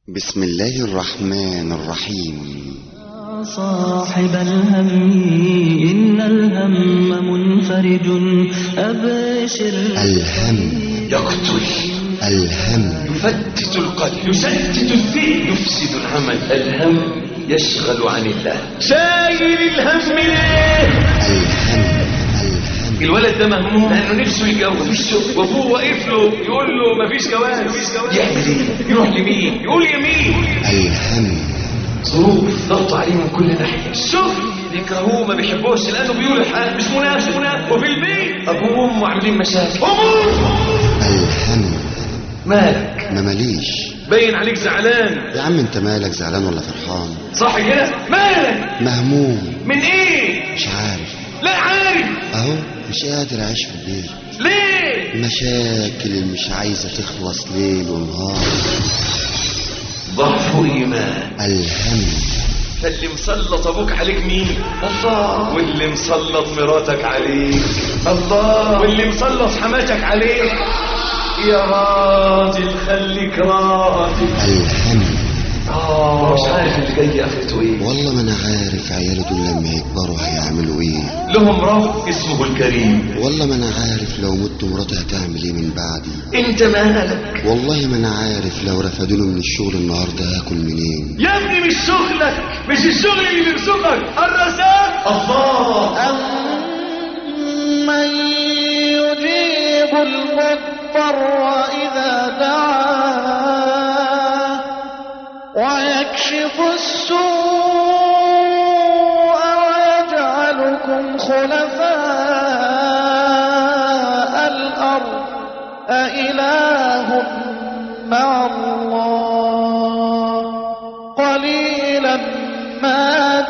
بسم الله الرحمن الرحيم. صاحب الهم إن الهم منفرج أبشر. الهم يقتل، الهم يفتت القلب، يشتت الذهن، يفسد العمل. الهم يشغل عن الله. شايل الهم ليه؟ الهم الولد ده مهموم لانه نفسه يتجوز، وابوه واقف له يقول له مفيش جواز. يعمل ايه؟ يروح لمين؟ يقول يمين. الهم ظروف ضغط عليه من كل ناحيه. الشغل بيكرهوه، ما بيحبوش لانه بيقول الحال مش مناسب. وفي البيت ابوه وامه عاملين مشاكل. الهم مالك؟ ما ماليش. باين عليك زعلان. يا عم انت مالك زعلان ولا فرحان؟ صح كده؟ مالك؟ مهموم. من ايه؟ مش عارف. لا عارف. اهو مش قادر اعيش في البيت. ليه؟ مشاكل اللي مش عايزة تخلص ليل ونهار. ضعف ايمان. الهم فاللي مسلط ابوك عليك مين؟ الله. واللي مسلط مراتك عليك الله. واللي مسلط حماتك عليك. يا راجل خليك راجل. الهم مش عارف اللي جاي اخرته ايه. والله ما انا عارف عيالي دول لما يكبروا هيعملوا ايه. لهم رب اسمه الكريم. والله ما انا عارف لو مت مراتي هتعمل ايه من بعدي. انت مالك؟ والله ما انا عارف لو رفدوني من الشغل النهارده هاكل منين. يا ابني مش شغلك، مش الشغل اللي بيرزقك، الرزاق الله. أمن يجيب المضطر إذا دعاه ويكشف السوء ويجعلكم خلفاء الأرض أإله مع الله قليلا ما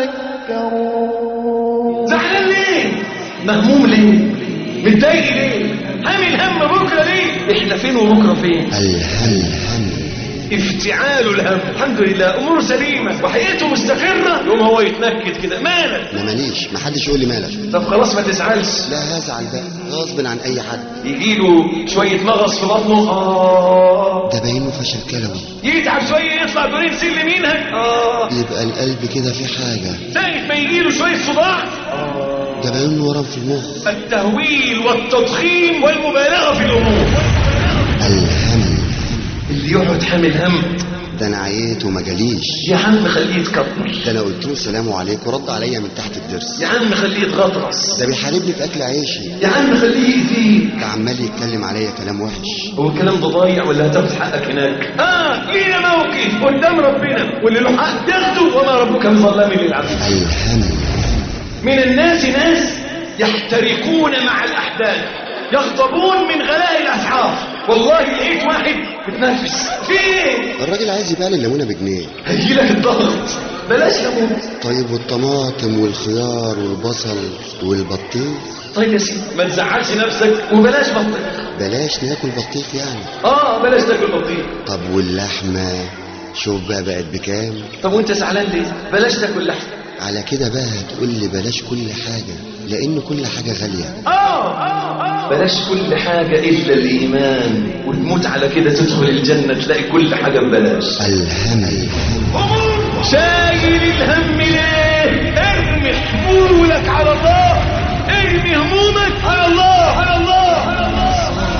تذكرون. زعلان ليه؟ مهموم ليه؟ متضايق ليه؟ حامل هم بكره ليه؟ احنا فين وبكره فين؟ الهم افتعال الهم. الحمد لله اموره سليمه وحياته مستقره، يقوم هو يتنكد كده. مالك؟ ما ماليش، ما حدش يقول لي مالك. طب خلاص ما تزعلش. لا هزعل بقى غصب عن اي حد. يجيله شويه مغص في بطنه ده باينه فشل كلوي. يتعب شويه يطلع دورين سلم منها يبقى القلب كده في حاجه. ساعه ما يجيله شويه صداع ده باينه ورم في المخ. التهويل والتضخيم والمبالغه في الامور. الهم اللي يقعد حامل هم ده انا عييت وما جاليش. يا عم خليه يتكبر. ده انا قلت له السلام عليكم ورد عليا من تحت الضرس. يا عم خليه يتغطرس. ده بيحاربني في اكل عيشي. يا عم خليه يأذيك. ده عمال يتكلم عليا كلام وحش. هو الكلام ده ضايع ولا هتاخد حقك هناك؟ لينا موقف قدام ربنا واللي له حق ياخده، وما ربك بظلام للعبيد. الهم من الناس ناس يحترقون مع الاحداث، يغضبون من غلاء الاسعار. والله لقيت واحد بتنافس في ايه؟ الراجل عايز يبيع لي الليمونه بجنيه. هيجيلك الضغط. بلاش ليمون. طيب والطماطم والخيار والبصل والبطيخ؟ طيب يا سيدي ما تزعلش نفسك وبلاش بطيخ. بلاش ناكل بطيخ يعني. بلاش تاكل بطيخ. طب واللحمه شوف بقت بكام؟ طب وانت زعلان ليه؟ بلاش تاكل لحمه. على كده بقى هتقول لي بلاش كل حاجه لان كل حاجه غاليه. بلاش كل حاجه الا الايمان، وتموت على كده تدخل الجنه تلاقي كل حاجه ببلاش. الهم شايل الهم ليه؟ ارمي حمولك على الله. ارمي همومك على الله، على الله، على الله.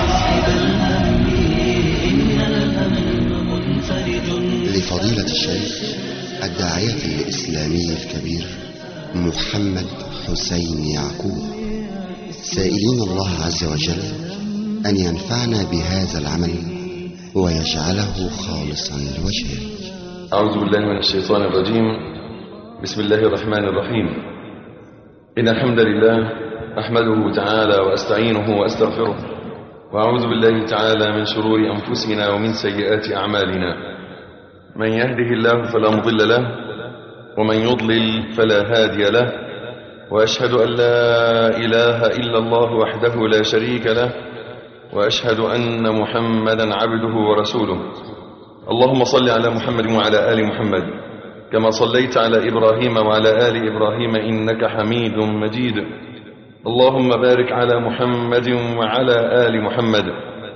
لفضيلة الشيخ الداعية الإسلامي الكبير محمد حسين يعقوب، سائلين الله عز وجل أن ينفعنا بهذا العمل ويجعله خالصا لوجهه. أعوذ بالله من الشيطان الرجيم. بسم الله الرحمن الرحيم. إن الحمد لله أحمده تعالى وأستعينه وأستغفره، وأعوذ بالله تعالى من شرور أنفسنا ومن سيئات أعمالنا. من يهده الله فلا مضل له، ومن يضلل فلا هادي له، وأشهد أن لا إله إلا الله وحده لا شريك له، وأشهد أن محمدا عبده ورسوله. اللهم صل على محمد وعلى آل محمد كما صليت على إبراهيم وعلى آل إبراهيم إنك حميد مجيد. اللهم بارك على محمد وعلى آل محمد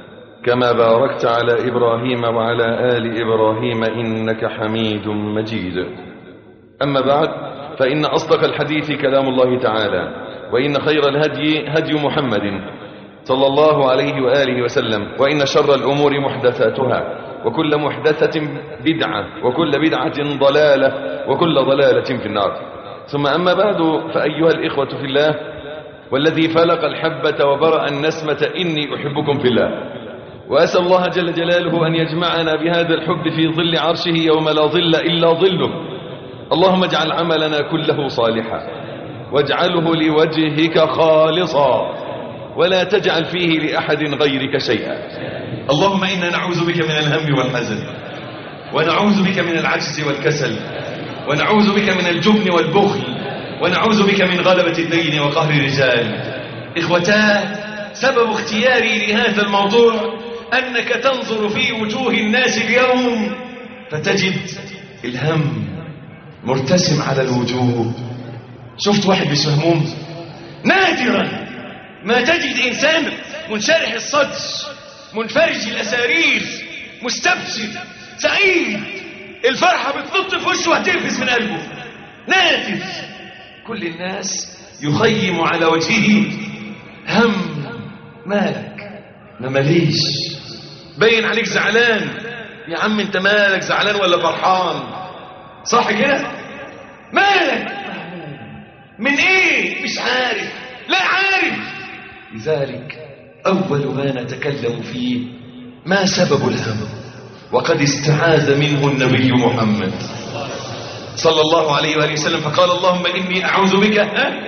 كما باركت على إبراهيم وعلى آل إبراهيم إنك حميد مجيد. أما بعد، فإن أصدق الحديث كلام الله تعالى، وإن خير الهدي هدي محمد صلى الله عليه وآله وسلم، وإن شر الأمور محدثاتها، وكل محدثة بدعة، وكل بدعة ضلالة، وكل ضلالة في النار. ثم أما بعد، فأيها الإخوة في الله، والذي فلق الحبة وبرأ النسمة إني أحبكم في الله، وأسأل الله جل جلاله أن يجمعنا بهذا الحب في ظل عرشه يوم لا ظل إلا ظله. اللهم اجعل عملنا كله صالحا، واجعله لوجهك خالصا، ولا تجعل فيه لأحد غيرك شيئا. اللهم إنا نعوذ بك من الهم والحزن، ونعوذ بك من العجز والكسل، ونعوذ بك من الجبن والبخل، ونعوذ بك من غلبة الدين وقهر الرجال. إخوتاه، سبب اختياري لهذا الموضوع أنك تنظر في وجوه الناس اليوم فتجد الهم مرتسم على الوجوه. شفت واحد مش مهموم؟ نادرا ما تجد إنسان منشرح الصدر، منفرج الأسارير، مستبشر، سعيد، الفرحة بتنط في وشه وهتنفس من قلبه. نادر. كل الناس يخيم على وجهه هم. مالك؟ ما ماليش. باين عليك زعلان. يا عم انت مالك زعلان ولا فرحان؟ صح كده؟ مالك؟ من ايه؟ مش عارف. لا عارف. لذلك أول ما نتكلم فيه ما سبب الهم، وقد استعاذ منه النبي محمد صلى الله عليه وآله وسلم، فقال اللهم إني أعوذ بك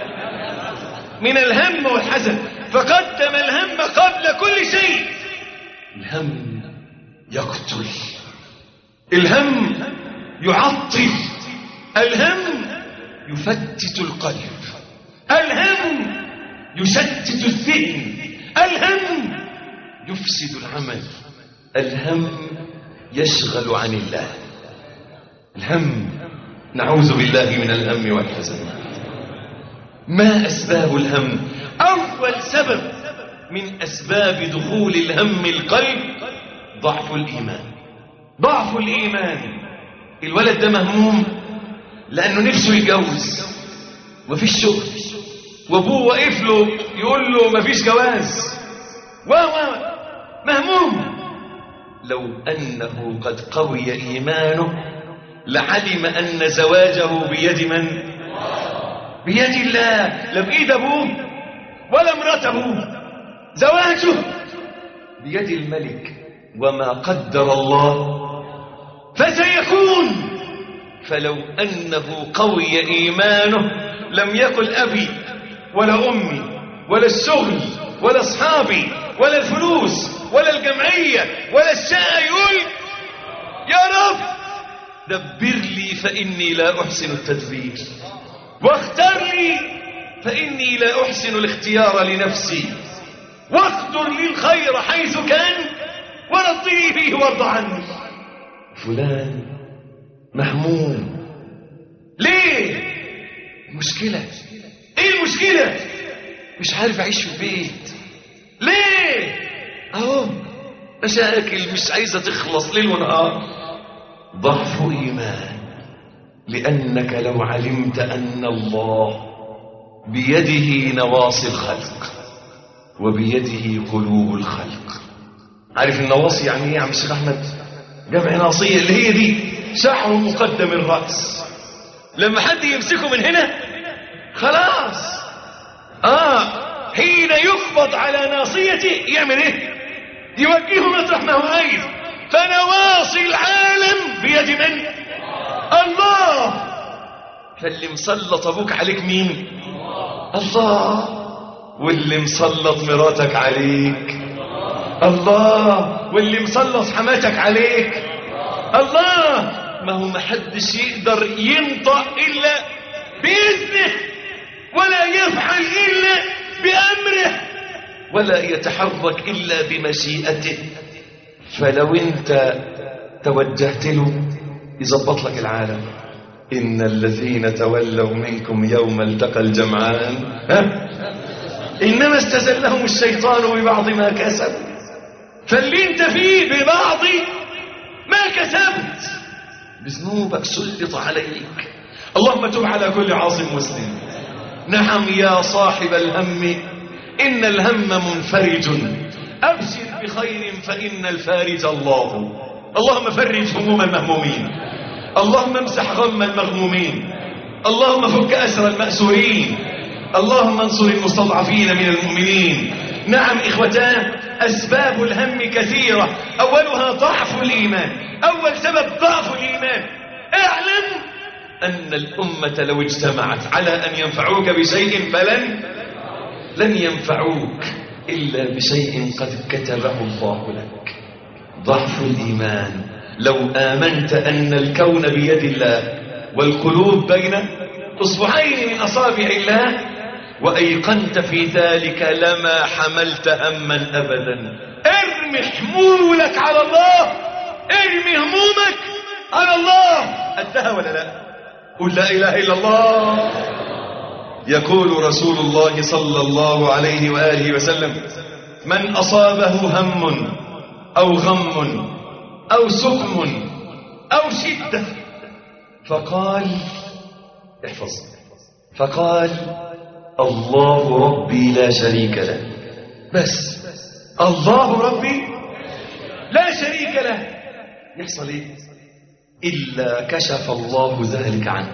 من الهم والحزن، فقدم الهم قبل كل شيء. الهم يقتل، الهم يعطل، الهم يفتت القلب، الهم يشتت الذهن، الهم يفسد العمل، الهم يشغل عن الله. الهم، نعوذ بالله من الهم والحزن. ما أسباب الهم؟ أول سبب من أسباب دخول الهم القلب ضعف الإيمان. ضعف الإيمان. الولد ده مهموم لأنه نفسه يتجوز ومفيش شغل، وابوه واقف له يقول له مفيش جواز، مهموم. لو أنه قد قوي إيمانه لعلم أن زواجه بيد من؟ بيد الله، لا بإيد أبوه ولا مرات أبوه. زواجه بيد الملك، وما قدر الله فسيكون. فلو أنه قوي إيمانه لم يقل أبي ولا أمي ولا الشغل ولا أصحابي ولا الفلوس ولا الجمعية ولا الشقة، يقول يا رب دبر لي فإني لا أحسن التدبير، واختر لي فإني لا أحسن الاختيار لنفسي، واقدر لي الخير حيث كان، ورضني فيه وارض عني. فلان مهموم. ليه؟ مشكلة. ايه المشكلة؟ مش عارف اعيش في البيت. ليه؟ اهو مشاكل مش عايزة تخلص ليل ونهار. ضعف ايمان. لانك لو علمت ان الله بيده نواصي الخلق وبيده قلوب الخلق. عارف النواصي يعني ايه يا عم الشيخ احمد؟ جمع ناصية، اللي هي دي شعر مقدم الرأس. لما حد يمسكه من هنا خلاص، حين يقبض على ناصيته يعمل ايه؟ يوجهه مطرح ما هو عايز. فنواصي العالم بيد من؟ الله. فاللي مسلط ابوك عليك مين؟ الله. واللي مسلط مراتك عليك الله. واللي مسلط حماتك عليك الله. ما هو محدش يقدر ينطق إلا بإذنه، ولا يفعل إلا بأمره، ولا يتحرك إلا بمشيئته. فلو انت توجهت له يظبط لك العالم. إن الذين تولوا منكم يوم التقى الجمعان إنما استزلهم الشيطان ببعض ما كسبوا فاللي انت فيه ببعض ما كسبت بذنوبك سلط عليك. اللهم تب على كل عاصم مسلم. نعم يا صاحب الهم إن الهم منفرج، أبشر بخير فإن الفارج الله. اللهم فرج هموم المهمومين، اللهم امسح غم المغمومين، اللهم فك أسر المأسورين، اللهم انصر المستضعفين من المؤمنين. نعم إخوتان، أسباب الهم كثيرة، أولها ضعف الإيمان. أول سبب ضعف الإيمان. اعلم أن الأمة لو اجتمعت على أن ينفعوك بشيء لن ينفعوك إلا بشيء قد كتبه الله لك. ضعف الإيمان. لو آمنت أن الكون بيد الله والقلوب بين أصبعين من أصابع الله وأيقنت في ذلك لما حملت هما أبدا. ارمي حمولك على الله، ارمي همومك على الله. أدها ولا لا؟ قل لا إله إلا الله. يقول رسول الله صلى الله عليه وآله وسلم: من أصابه هم أو غم أو سقم أو شدة فقال احفظ، فقال الله ربي لا شريك له، بس الله ربي لا شريك له، يحصل ايه؟ إلا كشف الله ذلك عنه.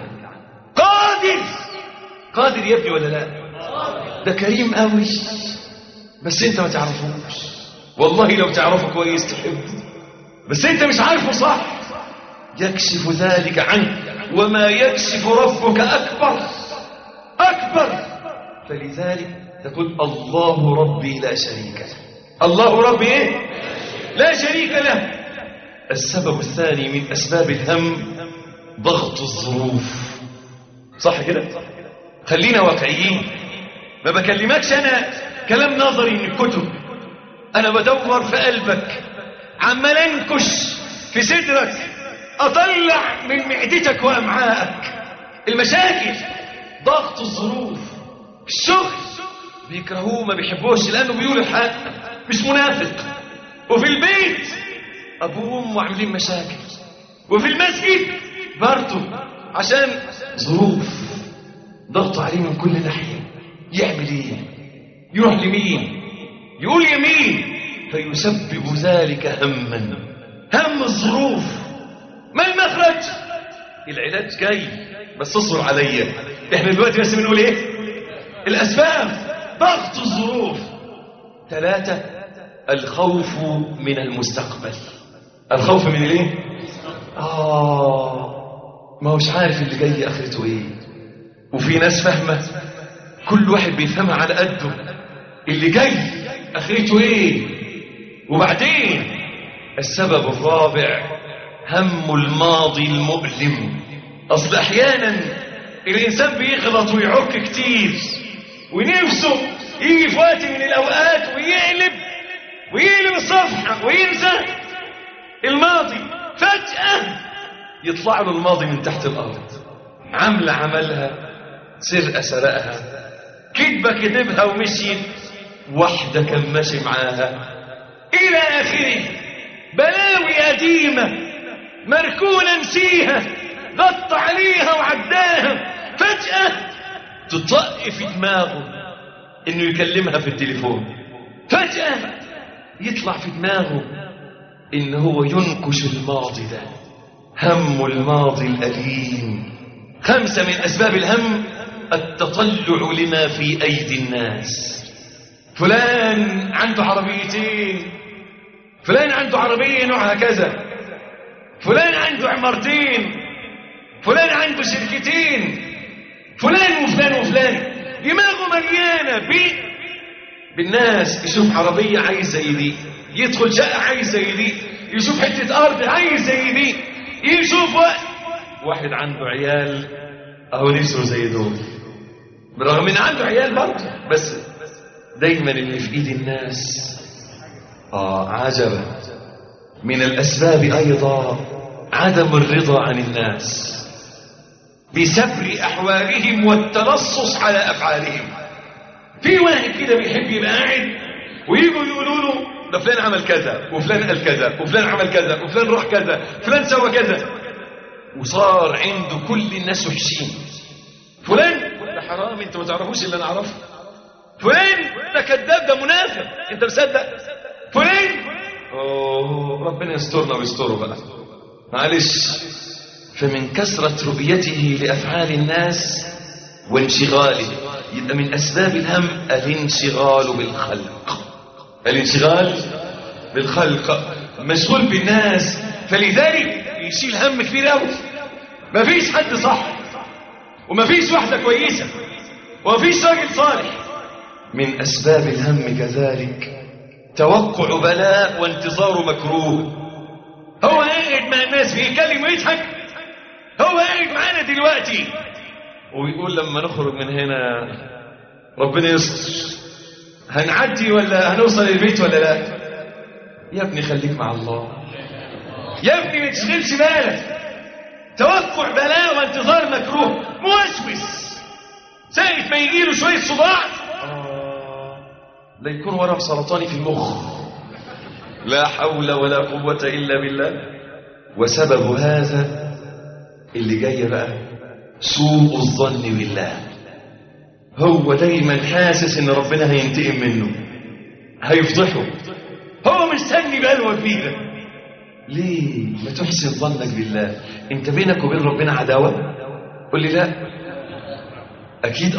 قادر يا ابني ولا لا؟ ده كريم قوي، بس انت ما تعرفوش. والله لو تعرفه كويس تحبه، بس انت مش عارفه صح. يكشف ذلك عنه، وما يكشف ربك أكبر. فلذلك تقول الله ربي لا شريك له. الله ربي ايه؟ لا شريك له. السبب الثاني من أسباب الهم ضغط الظروف. صح كده؟ خلينا واقعيين، ما بكلمكش أنا كلام نظري من الكتب. أنا بدور في قلبك، عمال أنكش في صدرك، أطلع من معدتك وأمعائك المشاكل. ضغط الظروف. الشغل بيكرهوه ما بيحبوش لأنه بيقول الحق، مش منافق. وفي البيت أبوه وأمه عاملين مشاكل، وفي المسجد برضه عشان ظروف ضغط عليه من كل ناحية. يعمل ايه؟ يروح لمين؟ يقول يمين، فيسبب ذلك هم الظروف. ما المخرج؟ العلاج جاي، بس اصبر عليا. احنا دلوقتي بس بنقول ايه؟ الأسباب. ضغط الظروف. 3 الخوف من المستقبل. الخوف من الايه؟ ما هوش عارف اللي جاي اخرته ايه. وفي ناس فاهمة، كل واحد بيفهمها على قده، اللي جاي اخرته ايه. وبعدين السبب الرابع هم الماضي المؤلم. اصل احيانا الانسان بيغلط ويعك كتير، ونفسه يجي في وقت من الاوقات ويقلب الصفحة وينسى الماضي. فجأة يطلع له الماضي من تحت الارض. عملة عملها، سرقة سرقها، كذبة كذبها ومشيت، واحدة كان ماشي معاها، إلى آخره. بلاوي قديمة مركونة نسيها، غط عليها وعداها. فجأة تطق في دماغه إنه يكلمها في التليفون. فجأة يطلع في دماغه إن هو ينكش الماضي ده، هم الماضي الأليم. 5 من أسباب الهم التطلع لما في أيدي الناس. فلان عنده عربيتين، فلان عنده عربية نوعها كذا، فلان عنده عمارتين، فلان عنده شركتين، فلان وفلان وفلان. دماغه مليانة بالناس. يشوف عربية عايز زي دي، يدخل شقة عايز زي دي، يشوف حتة أرض عايز زي دي، يشوف واحد عنده عيال أهو نفسه زي دول، برغم إن عنده عيال برضه، بس دايما اللي في إيد الناس. عجبا. من الأسباب أيضا عدم الرضا عن الناس بسبر أحوالهم والتلصص على أفعالهم. في واحد كده بيحب يبقى قاعد ويجوا يقولوا له ده فلان عمل كذا وفلان قال كذا وفلان عمل كذا وفلان روح كذا فلان سوى كذا، وصار عنده كل الناس وحشين. فلان ده حرام انت ما تعرفوش اللي انا اعرفه، فلان ده كذاب ده منافق انت مصدق، فلان ربنا يسترنا ويستره بقى معلش. فمن كثرة رؤيته لأفعال الناس وانشغاله يبقى من أسباب الهم الانشغال بالخلق. الانشغال بالخلق، مشغول بالناس، فلذلك يشيل هم كبير قوي. مفيش حد صح ومفيش واحدة كويسة ومفيش راجل صالح. من أسباب الهم كذلك توقع بلاء وانتظار مكروه. هو قاعد مع الناس بيتكلم ويضحك، هو قاعد معانا دلوقتي ويقول لما نخرج من هنا ربنا يستر هنعدي ولا هنوصل البيت ولا لا. يا ابني خليك مع الله، يا ابني ما تشغلش بالك. توقع بلاء وانتظار مكروه، موسوس ساعة ما يجيله شوية صداع لا يكون ورم سرطاني في المخ، لا حول ولا قوة إلا بالله. وسبب هذا اللي جاي بقى سوء الظن بالله. هو دايما حاسس ان ربنا هينتقم منه هيفضحه، هو مستني بلوى كبيرة. ليه ما تحسن ظنك بالله؟ انت بينك وبين ربنا عداوة؟ قل لي لا. اكيد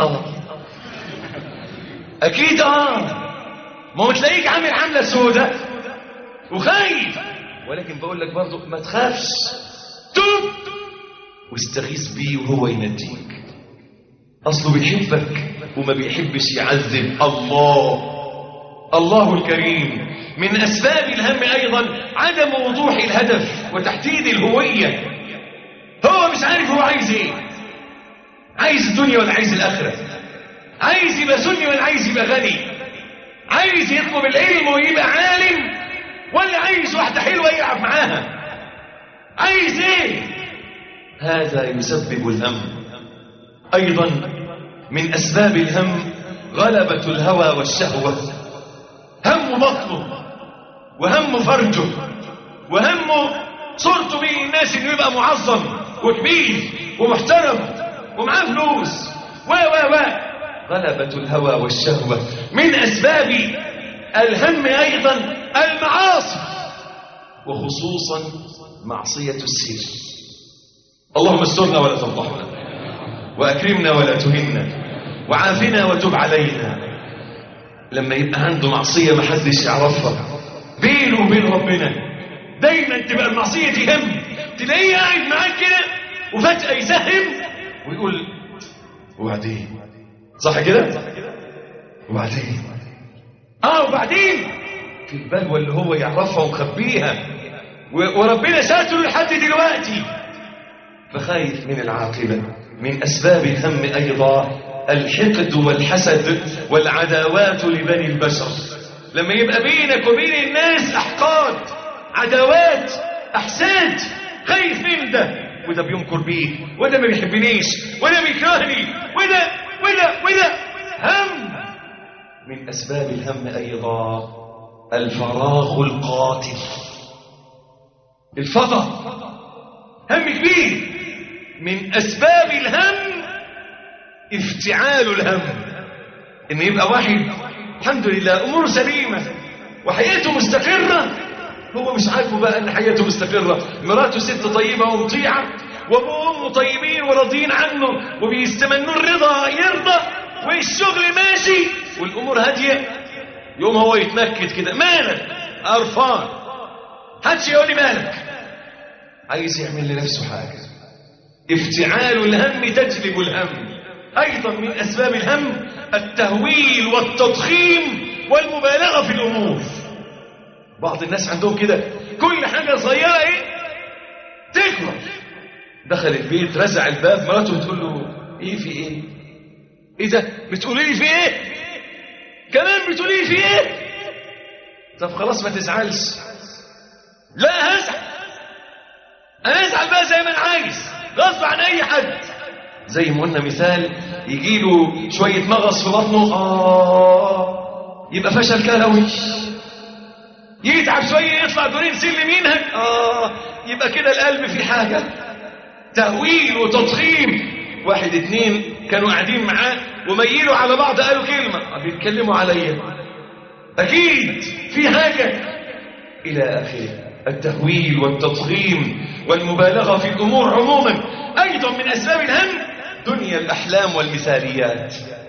اكيد ما هو تلاقيك عامل عاملة سودة وخايف، ولكن بقول لك برضو ما تخافش، توب واستغيث بيه وهو ينجيك. اصله بيحبك وما بيحبش يعذب. الله الكريم. من اسباب الهم ايضا عدم وضوح الهدف وتحديد الهوية. هو مش عارف هو عايز ايه، عايز الدنيا ولا عايز الاخرة، عايز يبقى سني ولا عايز يبقى غني، عايز يطلب العلم ويبقى عالم ولا عايز واحدة حلوة يلعب معاها، عايز ايه؟ هذا يسبب الهم. ايضا من اسباب الهم غلبة الهوى والشهوة. هم بطنه وهم فرجه وهم صورته بين الناس انه يبقى معظم وكبير ومحترم ومعاه فلوس غلبة الهوى والشهوة. من اسباب الهم ايضا المعاصي، وخصوصا معصية السر. اللهم استرنا ولا تفضحنا، واكرمنا ولا تهنا، وعافنا وتب علينا. لما يبقى عنده معصية ما حدش يعرفها بينه وبين ربنا، دايما تبقى المعصية دي هم. تلاقيه قاعد معاك كده وفجأة يسهم ويقول وبعدين، صح كده؟ وبعدين وبعدين في البلوى اللي هو يعرفها ومخبيها وربنا ساتره لحد دلوقتي، فخايف من العاقبة. من أسباب الهم أيضا الحقد والحسد والعداوات لبني البشر. لما يبقى بينك وبين الناس أحقاد، عداوات، أحساد، خايف من ده، وده بينكر بيه، وده ما بيحبنيش، وده بيكرهني، وده هم. من أسباب الهم أيضا الفراغ القاتل. الفضا هم كبير. من أسباب الهم افتعال الهم، إن يبقى واحد الحمد لله أموره سليمة وحياته مستقرة، هو مش عارفه بقى أن حياته مستقرة، مراته ست طيبة ومطيعة وأبوه وأمه طيبين وراضيين عنه وبيستمنوا الرضا يرضى والشغل ماشي والأمور هادية، يوم هو يتنكد كده مالك قرفان، حدش يقول لي مالك، عايز يعمل لنفسه حاجة. افتعال الهم تجلب الهم. أيضا من أسباب الهم التهويل والتضخيم والمبالغة في الأمور. بعض الناس عندهم كده كل حاجة صغيرة تكبر. دخل البيت رزع الباب، مراته بتقول له ايه في ايه؟ ايه ده؟ بتقولي لي في ايه؟ كمان بتقولي لي في ايه؟ طب خلاص ما تزعلش. لا هزعل، انا ازعل بقى زي ما انا عايز غصب عن اي حد. زي ما قلنا مثال، يجيله شوية مغص في بطنه يبقى فشل كلوي. يتعب شوية يطلع دورين سلم ينهج، يبقى كده القلب في حاجة، تهويل وتضخيم. واحد اتنين كانوا قاعدين معاه وميلوا على بعض قالوا كلمة بيتكلموا عليا، أكيد في حاجة إلى آخره. التهويل والتضخيم والمبالغة في الأمور عموما أيضا من أسباب الهم. دنيا الأحلام والمثاليات،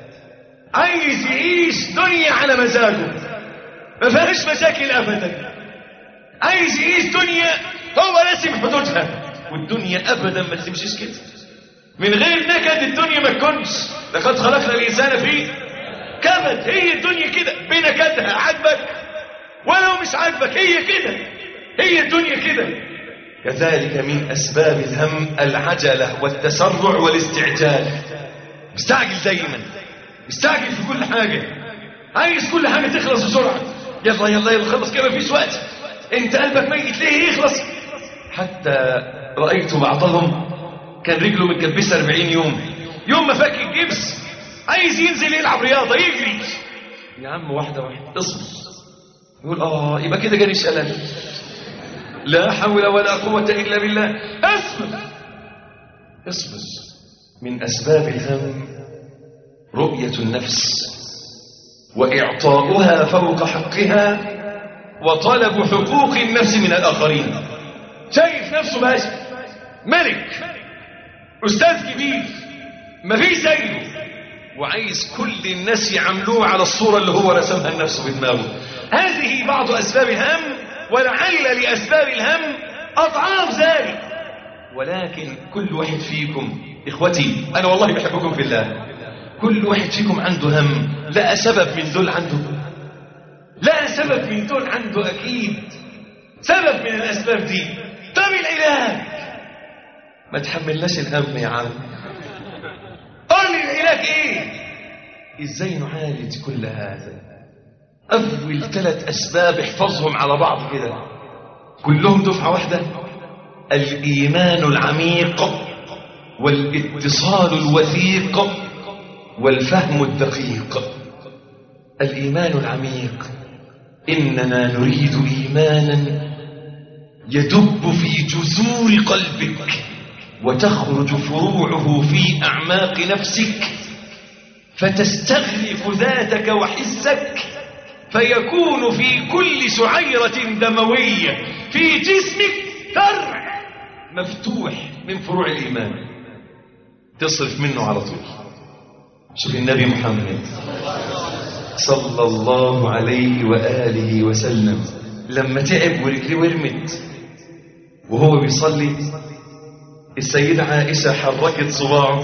عايز يعيش دنيا على مزاجه ما فيهاش مشاكل أبدا، عايز يعيش دنيا هو راسم حدودها، والدنيا أبدا ما تمشيش كده. من غير نكد الدنيا ما تكونش، لقد خلقنا الإنسان في كبد. هي الدنيا كده بنكدها، عجبك ولو مش عجبك هي كده، هي الدنيا كده. كذلك من أسباب الهم العجلة والتسرع والاستعجال. مستعجل دايما، مستعجل في كل حاجة، عايز كل حاجة تخلص بسرعة، يلا يلا يلا خلص كده مفيش وقت. انت قلبك ميت ليه يخلص؟ حتى رأيت بعضهم كان رجله متكبسة 40 يوم ما فك الجبس عايز ينزل يلعب رياضة يجري. يا عم واحدة واحدة اصبر. يقول يبقى كده جاني شلل، لا حول ولا قوة إلا بالله. اصبر اصبر. من أسباب الهم رؤية النفس وإعطاؤها فوق حقها وطلب حقوق النفس من الآخرين. شايف نفسه باشا، ملك، أستاذ كبير، مفيش زيه، وعايز كل الناس يعملوه على الصورة اللي هو رسمها لنفسه بدماغه. هذه بعض أسباب الهم، ولعل لأسباب الهم أضعاف ذلك. ولكن كل واحد فيكم إخوتي، أنا والله بحبكم في الله، كل واحد فيكم عنده هم. لا سبب من دول عنده، لا سبب من دول عنده أكيد سبب من الأسباب دي. طب العلاج؟ ما تحملناش الهم يا عم، قول لي العلاج ايه؟ ازاي نعالج كل هذا؟ اول 3 أسباب احفظهم على بعض كده كلهم دفعة واحدة: الإيمان العميق، والاتصال الوثيق، والفهم الدقيق. الإيمان العميق: إننا نريد إيمانا يدب في جذور قلبك وتخرج فروعه في أعماق نفسك، فتستغرق ذاتك وحسك، فيكون في كل شعيرة دموية في جسمك فرع مفتوح من فروع الإيمان تصرف منه على طول. شوف النبي محمد صلى الله عليه وآله وسلم لما تعب ورجليه ورمت وهو بيصلي، السيدة عائشة حركت صباعه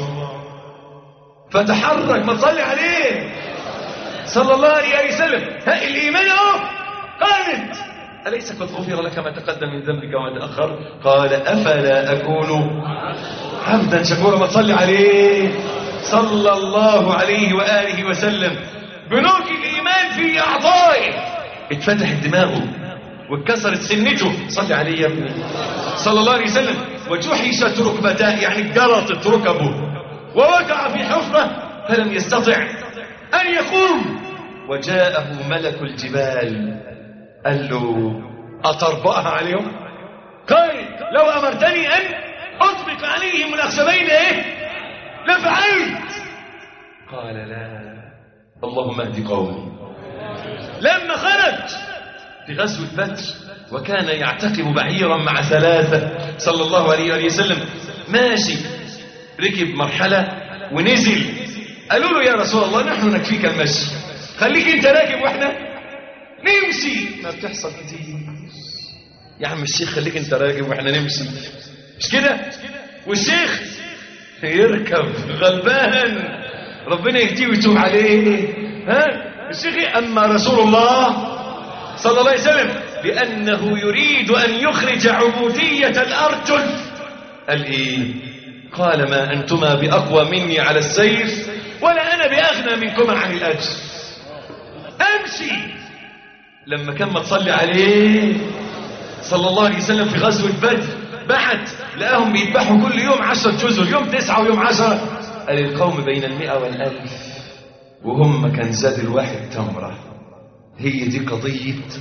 فتحرك، ما تصلي عليه صلى الله عليه وسلم. الإيمان قالت: أليس قد غفر لك ما تقدم من ذنبك وما تأخر؟ قال: أفلا أكون عبدا شكورا. ما تصلي عليه صلى الله عليه وآله وسلم. بنوك الإيمان في أعضائه اتفتحت دماغه واتكسرت سنته، صلي عليه يا ابني صلى الله عليه وسلم. وجحشت ركبتاه، يعني جرطت ركبه، ووقع في حفرة فلم يستطع أن يقوم. وجاءه ملك الجبال قال له: أتربأها عليهم؟ قال: لو أمرتني أن أطبق عليهم الأخشبين لفعلت. قال: لا، اللهم اهد قومي. لما خرج في غزوة بدر وكان يعتقب بعيرا مع 3 صلى الله عليه وسلم، ماشي، ركب مرحلة ونزل، قالوا له: يا رسول الله نحن نكفيك المشي، خليك انت راكب واحنا نمشي. ما بتحصل كتير يا عم الشيخ، خليك انت راكب واحنا نمشي، مش كده؟ والشيخ يركب غلبان، ربنا يهديه ويتوب عليه. الشيخ أما رسول الله صلى الله عليه وسلم لأنه يريد أن يخرج عبودية الأرجل، قال إيه؟ قال: ما أنتما بأقوى مني على السيف ولا أنا بأغنى منكما عن الأجر. أمشي. لما كان تصلي عليه صلى الله عليه وسلم في غزوة بدر، بعد لقاهم بيذبحوا كل يوم 10 جزر، يوم 9 ويوم 10. قال: القوم بين 100 و1000 وهم كان زاد الواحد تمرة. هي دي قضية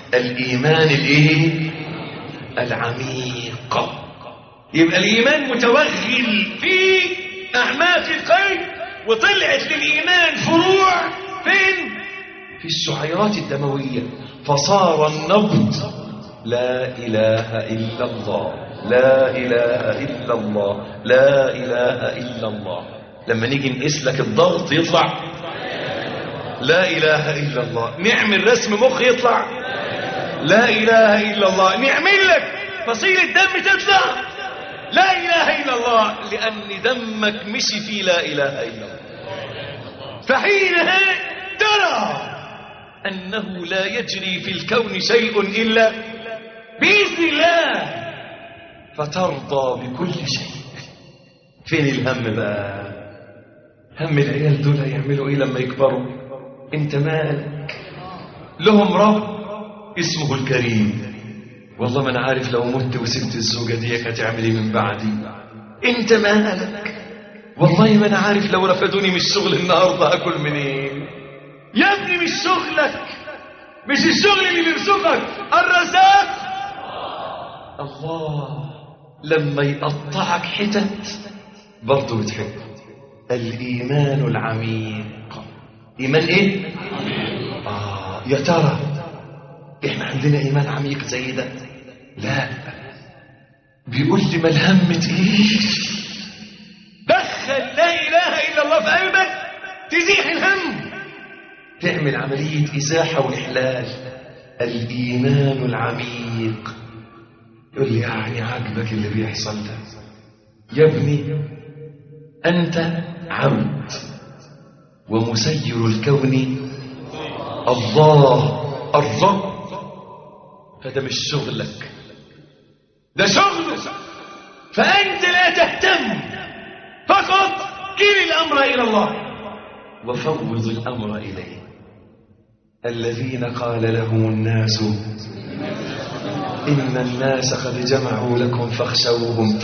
الإيمان الإيه؟ العميق. يبقى الإيمان متوغل في أعماق القلب، وطلعت للإيمان فروع فين؟ في الشعيرات الدموية، فصار النبض لا إله إلا الله، لا إله إلا الله، لا إله إلا الله. لما نيجي نقيس لك الضغط يطلع لا إله إلا الله. نعمل رسم مخ يطلع لا إله إلا الله. نعمل لك فصيلة دم تطلع لا إله إلا الله، لأن دمك مشي في لا إله إلا الله. فحينها ترى أنه لا يجري في الكون شيء إلا بإذن الله، فترضى بكل شيء. فين الهم بقى؟ هم العيال دول هيعملوا إيه لما يكبروا؟ أنت مالك؟ لهم رب اسمه الكريم. والله ما أنا عارف لو مت وسبت الزوجة ديك هتعمل إيه من بعدي. أنت مالك؟ والله ما أنا عارف لو رفدوني من الشغل النهاردة أكل منين. يا ابني مش شغلك، مش الشغل اللي بيرزقك، الرزاق الله. لما يقطعك حتت برضه بتحبه. الإيمان العميق. إيمان إيه؟ يا ترى إحنا عندنا إيمان عميق زي ده؟ لا. بيقول لي ما الهم تقيل، دخل لا إله إلا الله في قلبك تزيح الهم، تعمل عملية إزاحة وإحلال. الإيمان العميق. يقول لي يعني عاجبك اللي بيحصل ده؟ يا ابني أنت عبد ومسير الكون الله الرب. هذا مش شغلك، ده شغله. فأنت لا تهتم، فقط كل الأمر إلى الله وفوض الأمر إليه. الذين قال لهم الناس إن الناس قد جمعوا لكم فاخشوهم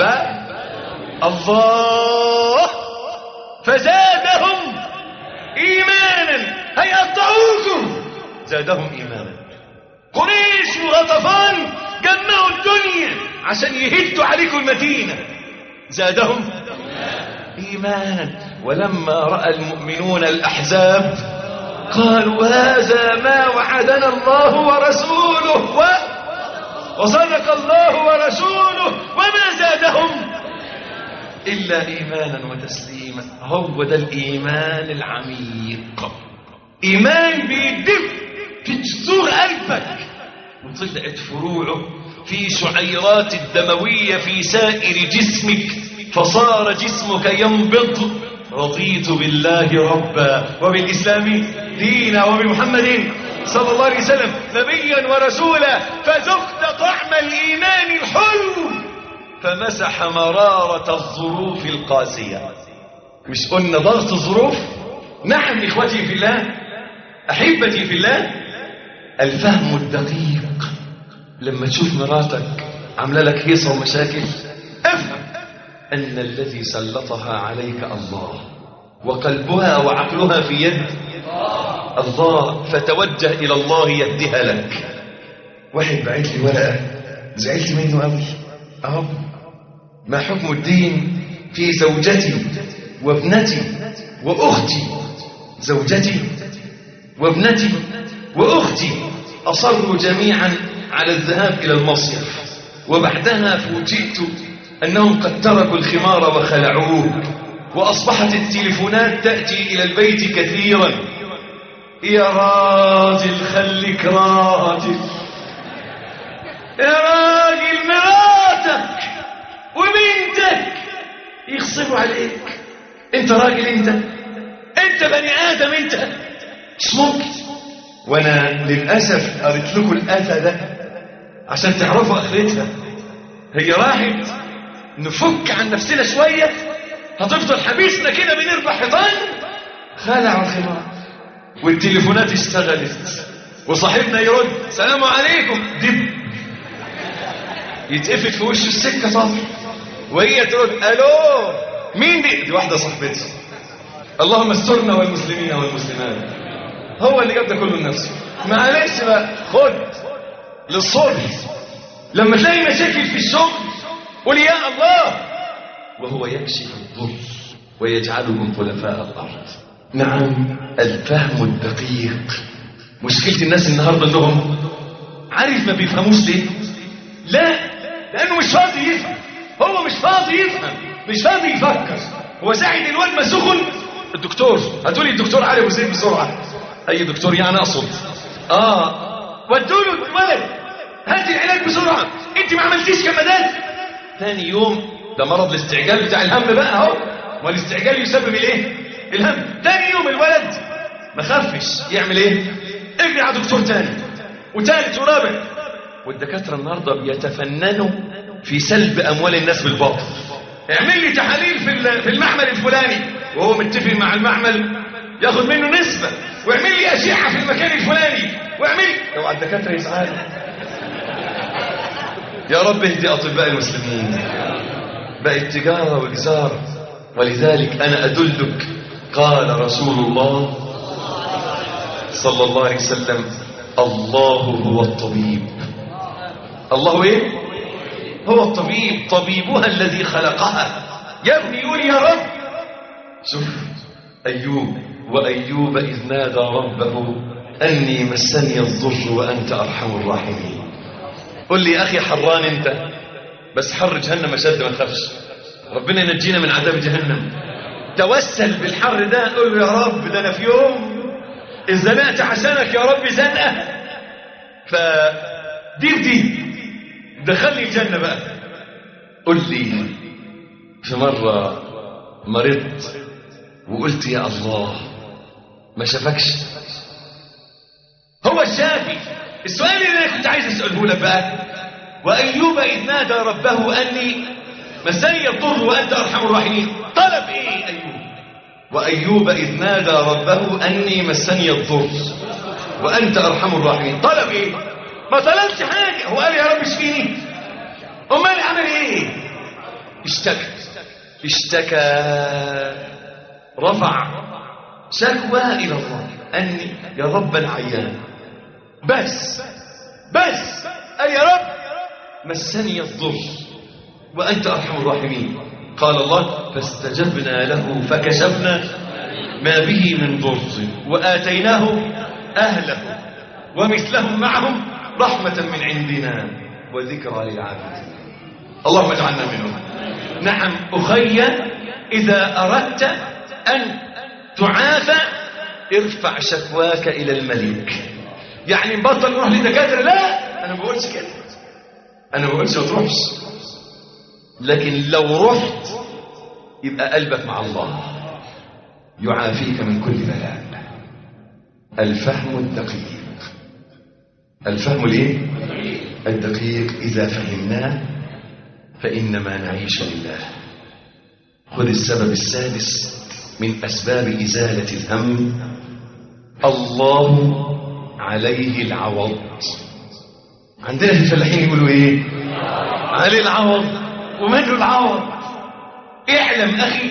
الله فزادهم إيمانا. هيقطعوكم زادهم إيمانا. قريش وغطفان جمعوا الدنيا عشان يهدوا عليكم المدينة، زادهم إيمانا. ولما رأى المؤمنون الأحزاب قالوا هذا ما وعدنا الله ورسوله وصدق الله ورسوله وما زادهم إلا إيمانا وتسليما. هو ده الإيمان العميق. إيمان بيدف في جذور قلبك، وطلعت فروعه في شعيرات الدموية في سائر جسمك، فصار جسمك ينبض. رضيت بالله ربا وبالإسلام دينا وبمحمد صلى الله عليه وسلم نبيا ورسولا، فذقت طعم الإيمان الحلو، فمسح مرارة الظروف القاسية. مش قلنا ضغط الظروف؟ نعم إخوتي في الله، أحبتي في الله. الفهم الدقيق. لما تشوف مراتك عامله لك هيصة ومشاكل، افهم أن الذي سلطها عليك الله، وقلبها وعقلها في يد الله، فتوجه إلى الله يهدها لك. واحد بعت لي ورقة زعلت منه قوي. ما حكم الدين في زوجتي وابنتي وأختي؟ زوجتي وابنتي وأختي أصروا جميعا على الذهاب إلى المصيف، وبعدها فوجئت أنهم قد تركوا الخمار وخلعوه، وأصبحت التليفونات تأتي إلى البيت كثيرا. يا راجل خليك راجل، يا راجل مراتك وبنتك يغصبوا عليك. انت راجل، انت بني آدم، انت مش ممكن. وانا للأسف قريت لكم الآية ده عشان تعرفوا آخرتها. هي راحت نفك عن نفسنا شوية، هتفضل حبيسنا كده بنربح حيطان. خلع الخمار والتليفونات اشتغلت، وصاحبنا يرد سلام عليكم، دب يتقفل في وشه السكة طبعا، وهي ترد الو مين دي واحدة صاحبتي. اللهم استرنا والمسلمين والمسلمات. هو اللي جاب ده كله لنفسه. معلش بقى، خد للصبح. لما تلاقي مشاكل في الشغل قول يا الله، وهو يكشف الضر ويجعلكم خلفاء الأرض. نعم، الفهم الدقيق. مشكلة الناس النهاردة انهم عارف ما بيفهموش ليه؟ لا، لأنه مش فاضي يفهم. هو مش فاضي يفهم، مش فاضي يفكر. هو ساعد الواد ما سخن الدكتور، هتقولي الدكتور علي وزيد بسرعة. أي دكتور يعني أقصد؟ ودوله الولد، هات العلاج بسرعة. انت ما عملتيش كمادات. ثاني يوم، ده مرض الاستعجال بتاع الهم بقى اهو، والاستعجال يسبب الايه؟ الهم. ثاني يوم الولد ما خفش، يعمل ايه؟ اجري على دكتور ثاني وثالث ورابع. والدكاترة النهارده بيتفننوا في سلب اموال الناس بالباطل. اعمل لي تحاليل في المعمل الفلاني، وهو متفق مع المعمل ياخد منه نسبة، واعمل لي اشعة في المكان الفلاني، واعمل لو على الدكاترة يزعلوا. يا رب اهدي اطباء المسلمين. بقت تجارة وإزارة. ولذلك انا ادلك، قال رسول الله صلى الله عليه وسلم: الله هو الطبيب. الله ايه؟ هو الطبيب، طبيبها الذي خلقها. يا ابني يقول يا رب. شوف أيوب: وأيوب إذ نادى ربه أني مسني الضر وأنت أرحم الراحمين. قل لي يا أخي حران أنت، بس حر جهنم أشد، ما تخافش، ربنا ينجينا من عذاب جهنم. توسل بالحر ده، قل له يا رب ده أنا في يوم إذ زنقت عشانك يا رب زنقة، فدي دخلني الجنة بقى. قل لي في مرة مرضت وقلت يا الله، ما شافكش، هو الشافي. السؤال اللي انا كنت عايز اساله لك بقى: وايوب اذ نادى ربه اني مسني الضر وانت ارحم الراحمين. طلب ايه ايوب؟ وايوب اذ نادى ربه اني مسني الضر وانت ارحم الراحمين. طلب ايه؟ ما طلبش حاجه. هو قال يا رب اشفيني؟ امال عمل ايه؟ اشتكى، رفع شكوى الى الله اني يا رب العيان، بس قال يا رب مسني الضر وانت ارحم الراحمين. قال الله: فاستجبنا له فكشفنا ما به من ضر واتيناه اهله ومثلهم معهم رحمة من عندنا وذكرى للعابدين. اللهم اجعلنا منهم. نعم أخي، إذا أردت أن تعافى ارفع شكواك إلى الملك. يعني نبطل نروح للدكاترة؟ لا، أنا ما بقولش كده، أنا ما بقولش ما تروحش، لكن لو رحت يبقى قلبك مع الله يعافيك من كل بلاء. الفهم الدقيق. الفهم الايه؟ الدقيق. إذا فهمناه فإنما نعيش لله. خذ السبب السادس من أسباب إزالة الهم: الله عليه العوض. عندنا في الفلاحين يقولوا ايه؟ عليه العوض. ومنه العوض؟ اعلم أخي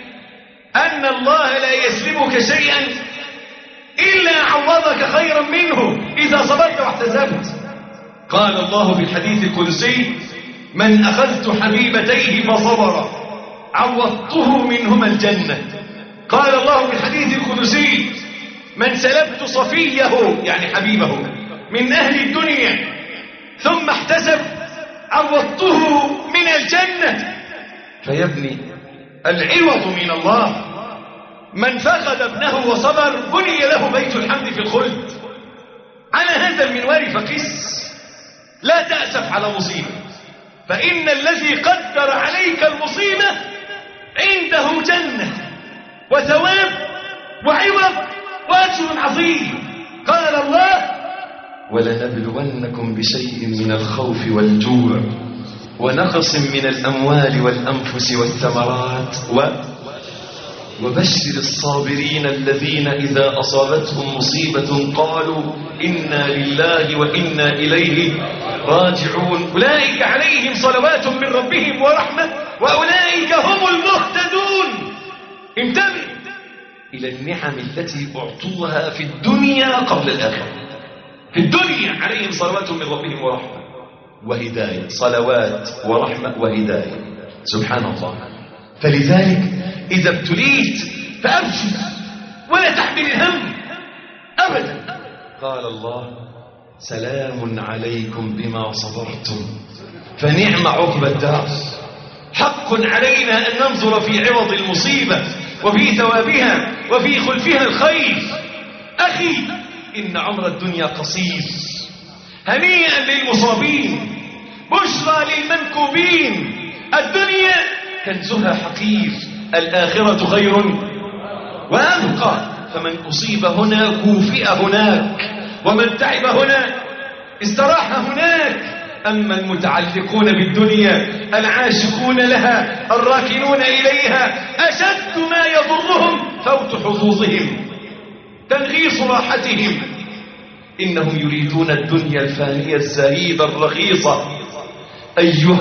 أن الله لا يسلبك شيئا إلا عوضك خيرا منه إذا صبرت واحتسبت. قال الله في الحديث القدسي: من أخذت حبيبتيه فصبر عوضته منهما الجنة. قال الله في الحديث القدسي: من سلبت صفيه يعني حبيبه من أهل الدنيا ثم احتسب عوضته من الجنة. فيا ابني العوض من الله. من فقد ابنه وصبر بني له بيت الحمد في الخلد. على هذا المنوال فقس، لا تأسف على مصيبة، فإن الذي قدر عليك المصيبة عنده جنة وثواب وعوض وأجر عظيم. قال الله: ولنبلونكم بشيء من الخوف والجوع ونقص من الأموال والأنفس والثمرات وبشر الصابرين الذين إذا أصابتهم مصيبة قالوا إنا لله وإنا إليه راجعون أولئك عليهم صلوات من ربهم ورحمة وأولئك هم المهتدون. انتبه إلى النعم التي أعطوها في الدنيا قبل الآخرة. في الدنيا عليهم صلوات من ربهم ورحمة وهداية، صلوات ورحمة وهداية، سبحان الله. فلذلك إذا ابتليت فأبشر ولا تحمل الهم أبدا. قال الله: سلام عليكم بما صبرتم فنعم عقبى الدار. حق علينا أن ننظر في عوض المصيبة وفي ثوابها وفي خلفها الخير. أخي، إن عمر الدنيا قصير. هنيئا للمصابين، بشرى للمنكوبين. الدنيا كنزها حقير، الآخرة خير وأبقى. فمن أصيب هنا كوفئ هناك، ومن تعب هنا استراح هناك. أما المتعلقون بالدنيا العاشقون لها الراكنون إليها أشد ما يضرهم فوت حظوظهم، تنغيص راحتهم. إنهم يريدون الدنيا الفانية الزهيدة الرخيصة. أيها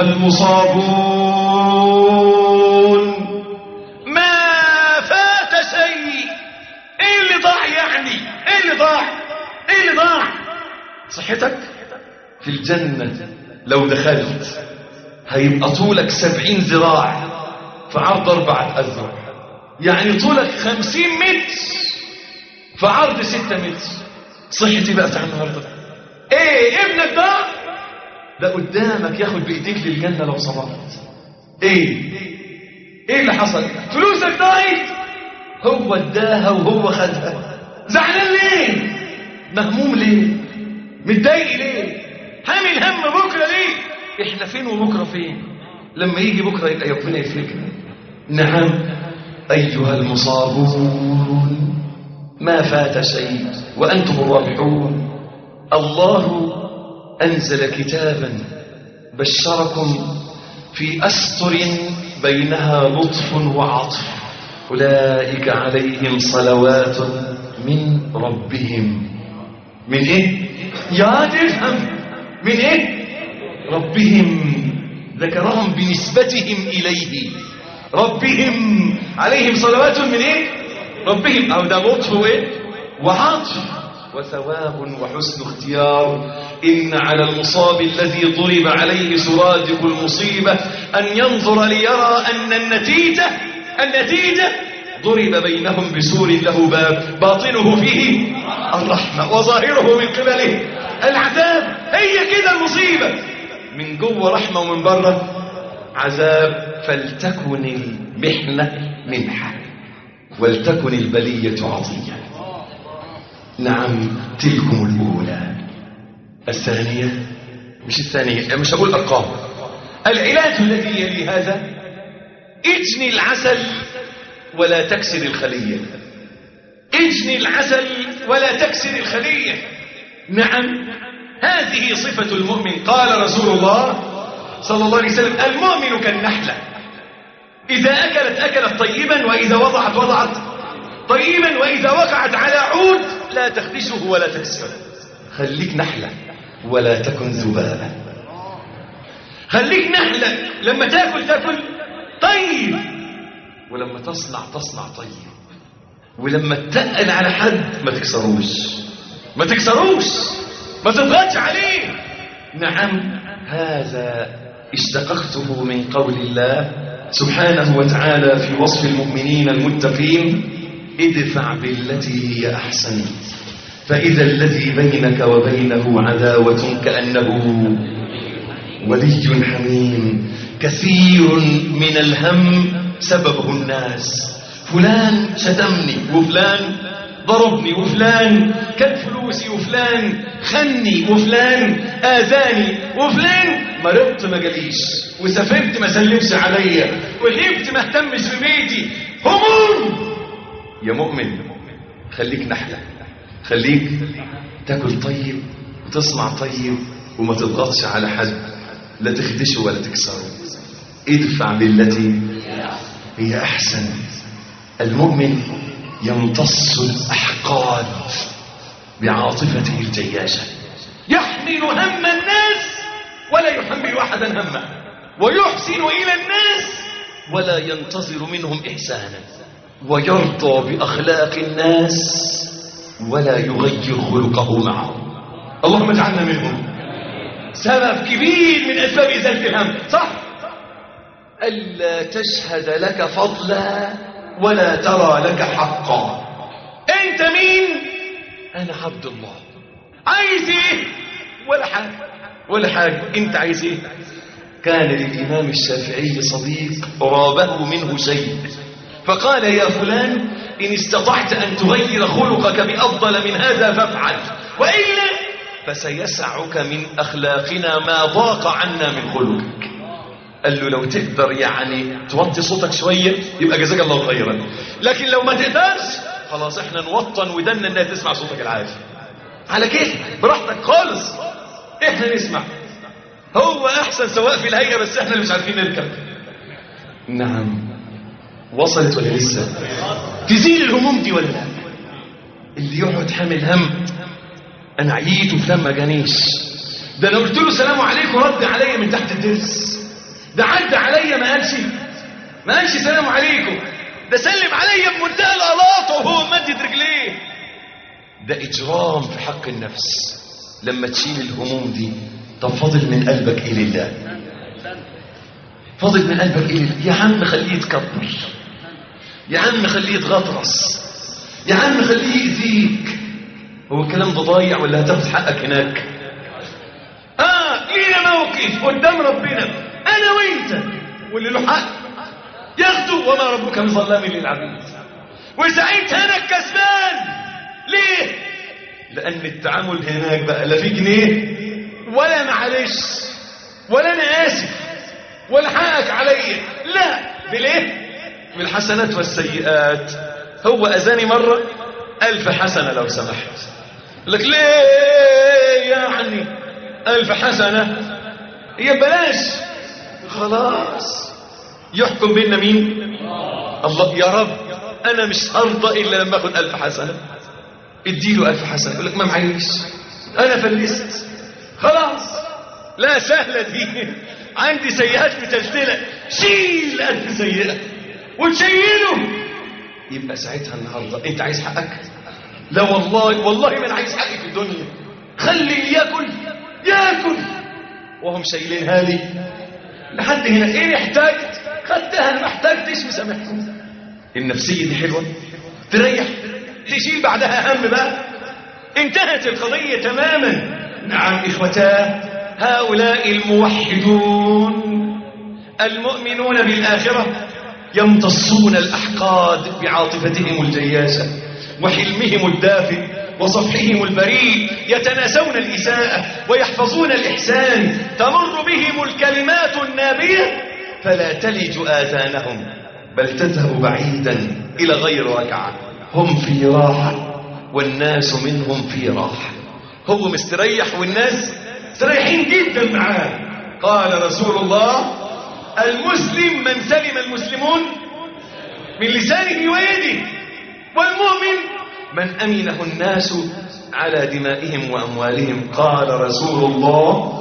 المصابون، ما فات شيء. إيه اللي ضاع يعني؟ إيه اللي ضاع؟ صحتك في الجنة لو دخلت هيبقى طولك 70 ذراع في عرض 4 أذرع، يعني طولك 50 متر في عرض 6 متر. صحتي بقى بتاع النهارده ايه؟ ابنك ده قدامك ياخد بايديك للجنة لو صبرت. ايه اللي حصل؟ فلوسك ضاعت، هو اداها وهو خدها. زعلان ليه؟ مهموم ليه؟ متضايق ليه؟ حامل هم بكره ليه؟ احنا فين وبكره فين؟ لما يجي بكره يبقى ربنا يفرجنا. نعم ايها المصابون، ما فات شيء وانتم الرابحون. الله انزل كتابا بشركم في اسطر بينها لطف وعطف، اولئك عليهم صلوات من ربهم. من ايه؟ يا تفهم من ايه؟ ربهم. ذكرهم بنسبتهم اليه. ربهم عليهم صلوات من ايه؟ ربهم. او ده لطف وايه؟ وعطف وثواب وحسن اختيار. ان على المصاب الذي ضرب عليه سرادق المصيبة ان ينظر ليرى ان النتيجة ضرب بينهم بسور له باب باطنه فيه الرحمة وظاهره من قبله العذاب. هي كده المصيبة، من جوه رحمة ومن بره عذاب. فلتكن المحنة منحة ولتكن البلية عطية. نعم تلكم الأولى. الثانية مش الثانية، مش هقول أرقام. العلاج الذي يلي هذا: اجني العسل ولا تكسر الخلية. اجني العسل ولا تكسر الخلية. نعم هذه صفة المؤمن. قال رسول الله صلى الله عليه وسلم: المؤمن كالنحلة، إذا أكلت طيبا، وإذا وضعت طيبا، وإذا وقعت على عود لا تخدشه ولا تكسره. خليك نحلة ولا تكن ذبابة. خليك نحلة، لما تاكل طيب، ولما تصنع طيب، ولما تتقل على حد ما تكسروش، ما تضغطش عليه. نعم هذا اشتققته من قول الله سبحانه وتعالى في وصف المؤمنين المتقين: ادفع بالتي هي أحسن فإذا الذي بينك وبينه عداوة كأنه ولي حميم. كثير من الهم سببه الناس. فلان شتمني، وفلان ضربني، وفلان كل فلوسي، وفلان خني، وفلان آذاني، وفلان مرضت ما جاليش، وسافرت ما سلمش عليا، وغبت ما اهتمش ببيتي. هموم. يا مؤمن خليك نحلة، خليك تاكل طيب وتصنع طيب وما تضغطش على حد، لا تخدشه ولا تكسره. ادفع بالتي هي أحسن. المؤمن يمتص الأحقاد بعاطفته الجياشة، يحمل هم الناس ولا يحمل أحدا همه، ويحسن إلى الناس ولا ينتظر منهم إحسانا، ويرضى بأخلاق الناس ولا يغير خلقه معهم. اللهم اجعلنا منهم. سبب كبير من أسباب إزالة الهم، صح؟ ألا تشهد لك فضلا ولا ترى لك حقا. أنت مين؟ أنا عبد الله. عايز إيه؟ ولا حاجة. أنت عايز إيه؟ كان للإمام الشافعي صديق رابه منه شيء، فقال يا فلان إن استطعت أن تغير خلقك بأفضل من هذا فافعل، وإلا فسيسعك من أخلاقنا ما ضاق عنا من خلقك. قال له لو تقدر يعني توطي صوتك شوية يبقى جزاك الله خيرا، لكن لو ما تقدرش خلاص احنا نوطن ودنا انها تسمع صوتك العالي على كيفك براحتك خالص، احنا نسمع. هو احسن سواء في الهيئة بس احنا اللي مش عارفين نركب. نعم. وصلت ولا لسه؟ تزيل الهموم دي ولا لا؟ اللي يقعد حامل هم انا عييت وفلان ما جانيش، ده انا قلت له سلام عليكم رد عليا من تحت الدرس، ده عدى عليا ما قالش سلام عليكم، ده سلم عليا بمنتهى الألاطة وهو مدد رجليه. ده إجرام في حق النفس. لما تشيل الهموم دي طب فاضل من قلبك إيه لله؟ فاضل من قلبك إيه لله؟ يا عم خليه يتكبر، يا عم خليه يتغطرس، يا عم خليه يأذيك. هو الكلام ده ضايع ولا هتاخد حقك هناك؟ لينا موقف قدام ربنا أنا وإنت، واللي له حق ياخده، وما ربك بظلام للعبيد. وساعتها أنا الكسبان. ليه؟ لأن التعامل هناك بقى لا في جنيه ولا معلش ولا أنا آسف ولا حقك عليا، لا، بالإيه؟ بالحسنات والسيئات. هو أذاني مرة 1000 حسنة لو سمحت، لك ليه يعني 1000 حسنة؟ هي بلاش خلاص. يحكم بيننا مين؟ الله. يا رب انا مش هرضى الا لما اخد 1000 حسنة. اديله 1000 حسنة يقول لك ما معيش انا فلست خلاص. لا سهلة دي، عندي سيئات متلتلة، شيل 1000 سيئة وتشيله. يبقى ساعتها النهاردة انت عايز حقك؟ لا والله ما انا عايز حقي في الدنيا. خلي ياكل وهم شايلينها لي لحد هنا. ايه احتاجت خدتها، انا ما احتاجتش مسامحكم. النفسيه دي حلوه تريح، تشيل بعدها هم بقى، انتهت القضيه تماما. نعم اخوتاه، هؤلاء الموحدون المؤمنون بالاخره يمتصون الاحقاد بعاطفتهم الجياشه وحلمهم الدافئ وصفحهم البريء، يتناسون الإساءة ويحفظون الإحسان، تمر بهم الكلمات النابية فلا تلج آذانهم بل تذهب بعيدا إلى غير ركعة. هم في راحة والناس منهم في راحة. هو مستريح والناس مستريحين جدا معاه. قال رسول الله المسلم من سلم المسلمون من لسانه ويده، والمؤمن من أمنه الناس على دمائهم وأموالهم. قال رسول الله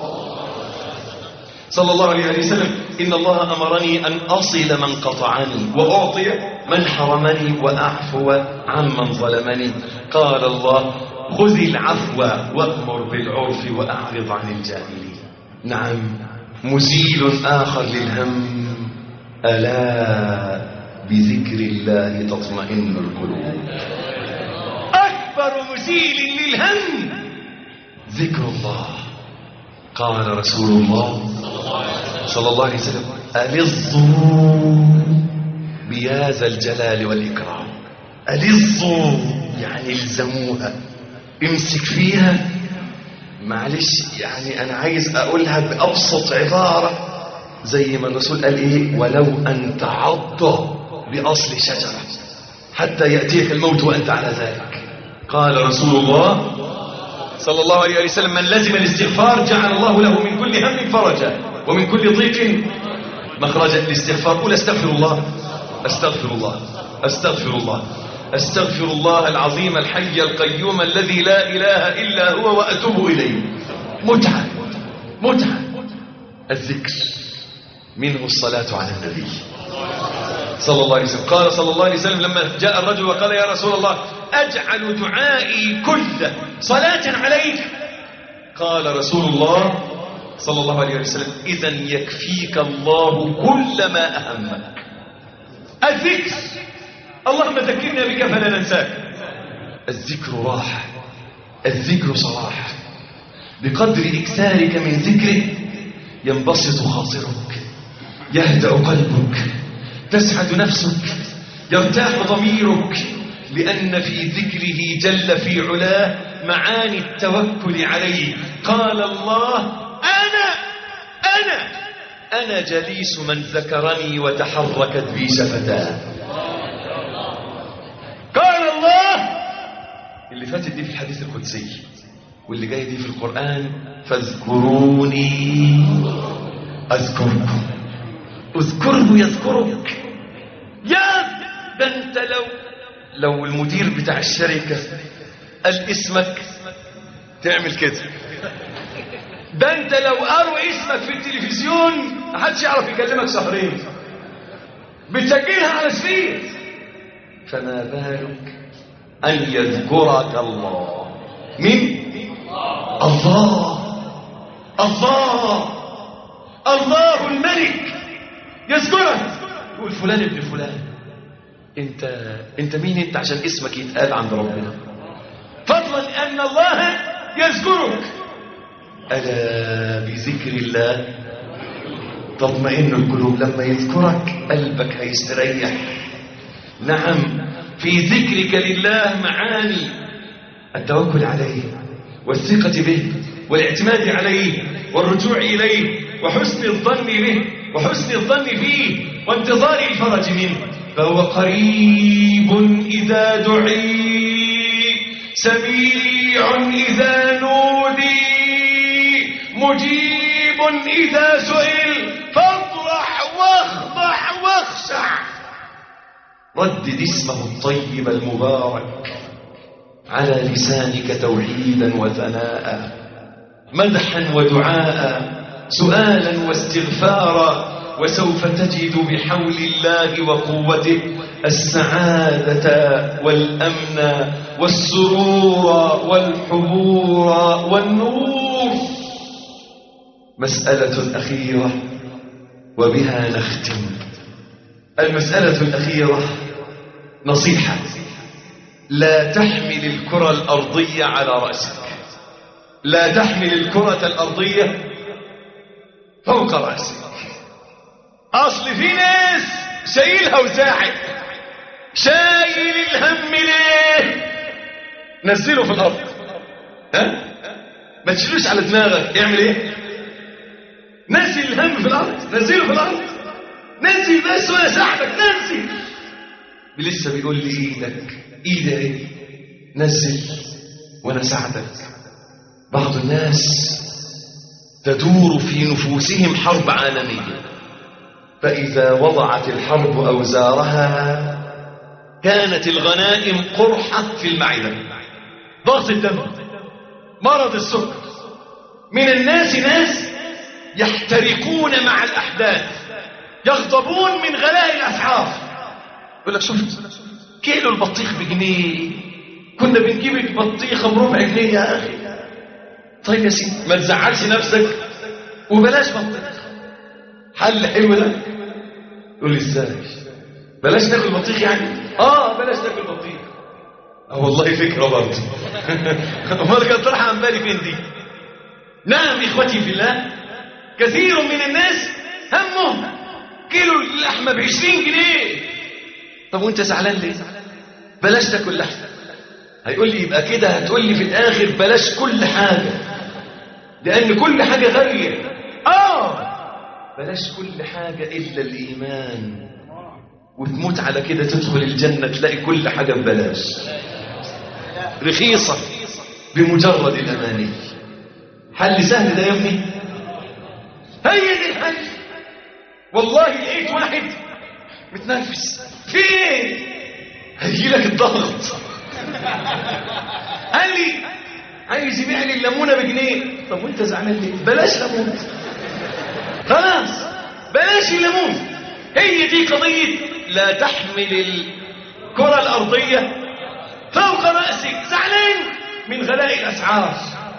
صلى الله عليه وسلم إن الله أمرني أن أصل من قطعني وأعطي من حرمني وأعفو عمن ظلمني. قال الله خذ العفو وأمر بالعرف وأعرض عن الجاهلين. نعم مزيل آخر للهم، ألا بذكر الله تطمئن القلوب. أكبر مزيل للهم ذكر الله. قال رسول الله صلى الله عليه وسلم ألظوا بهذا الجلال والإكرام. ألظوا يعني الزموها، امسك فيها. معلش يعني أنا عايز أقولها بأبسط عبارة زي ما الرسول قال إيه، ولو أن تعض بأصل شجرة حتى يأتيك الموت وأنت على ذلك. قال رسول الله صلى الله عليه وسلم من لزم الاستغفار جعل الله له من كل هم فرجا ومن كل ضيق مخرجا. الاستغفار قول استغفر الله استغفر الله استغفر الله استغفر الله العظيم الحي القيوم الذي لا إله إلا هو وأتوب إليه. متعة الذكر منه الصلاة على النبي صلى الله عليه وسلم. قال صلى الله عليه وسلم لما جاء الرجل وقال يا رسول الله أجعل دعائي كله صلاة عليك؟ قال رسول الله صلى الله عليه وسلم إذا يكفيك الله كل ما أهمك. الذكر، اللهم ذكرنا بك فلا ننساك. الذكر راحة، الذكر صلاح. بقدر إكثارك من ذكره ينبسط خاطرك، يهدأ قلبك، تسعد نفسك، يرتاح ضميرك، لأن في ذكره جل في علاه معاني التوكل عليه. قال الله أنا جليس من ذكرني وتحركت بي شفتاه. قال الله، اللي فاتت دي في الحديث القدسي واللي جاي دي في القرآن، فاذكروني أذكركم. اذكره يذكرك. ده انت لو المدير بتاع الشركة قال اسمك تعمل كده. ده انت لو قالوا اسمك في التلفزيون محدش يعرف يكلمك شهرين، بتسجلها على سفير. فما بالك أن يذكرك الله. مين؟ الله الملك يذكرك. يقول فلان ابن فلان، انت مين انت عشان اسمك يتقال عند ربنا؟ فضلا أن الله يذكرك. ألا بذكر الله تطمئن القلوب. لما يذكرك قلبك هيستريح. نعم، في ذكرك لله معاني التوكل عليه والثقة به والاعتماد عليه والرجوع إليه وحسن الظن به وحسن الظن فيه وانتظار الفرج منه. فهو قريب إذا دعي، سميع إذا نودي، مجيب إذا سئل، فاطرح واخضع واخشع. ردد اسمه الطيب المبارك على لسانك توحيدا وثناء، مدحا ودعاء، سؤالا واستغفارا، وسوف تجد بحول الله وقوته السعادة والأمن والسرور والحبور والنور. مسألة أخيرة وبها نختم. المسألة الأخيرة نصيحة: لا تحمل الكرة الأرضية على رأسك، لا تحمل الكرة الأرضية فوق رأسك. أصل في ناس شايلها وزاحف، شايل الهم ليه؟ نزله في الأرض. ما تشيلوش على دماغك. اعمل ايه؟ نزل الهم في الأرض، نزله في الأرض، نزل بس وانا ساعدك. نزل. لسه بيقول لي ايدك ايه؟ نزل وانا ساعدك. بعض الناس تدور في نفوسهم حرب عالمية، فإذا وضعت الحرب أوزارها كانت الغنائم قرحة في المعدة، ضغط الدم، مرض السكر. من الناس ناس يحترقون مع الأحداث، يغضبون من غلاء الأسعار. يقول لك شفت كيلو البطيخ بجنيه، كنا بنجيب البطيخة بربع جنيه يا أخي. طيب يا سيدي ما تزعلش نفسك وبلاش بطيخ. حل حلو ده. يقول لي ازاي؟ بلاش ناكل بطيخ يعني؟ بلاش ناكل بطيخ. والله فكرة برضه. امال كانت طرحة عن بالي فين دي؟ نعم إخوتي في الله، كثير من الناس همه كيلو اللحمة ب20 جنيه. طب وانت زعلان ليه؟ بلاش تاكل لحمة. هيقول لي يبقى كده هتقول لي في الآخر بلاش كل حاجة، لأن كل حاجة غالية. بلاش كل حاجة إلا الإيمان، وتموت على كده تدخل الجنة تلاقي كل حاجة ببلاش رخيصة بمجرد الأماني. حل سهل ده يا ابني. هي دي الحل. والله لقيت واحد متنفس في ايه؟ هيجي لك الضغط. قال لي عايز يبيع لي الليمونه بجنيه. طب وانت زعلان ليه؟ بلاش ليمون، خلاص بلاش الليمون. هي دي قضيه لا تحمل الكره الارضيه فوق راسك. زعلان من غلاء الاسعار،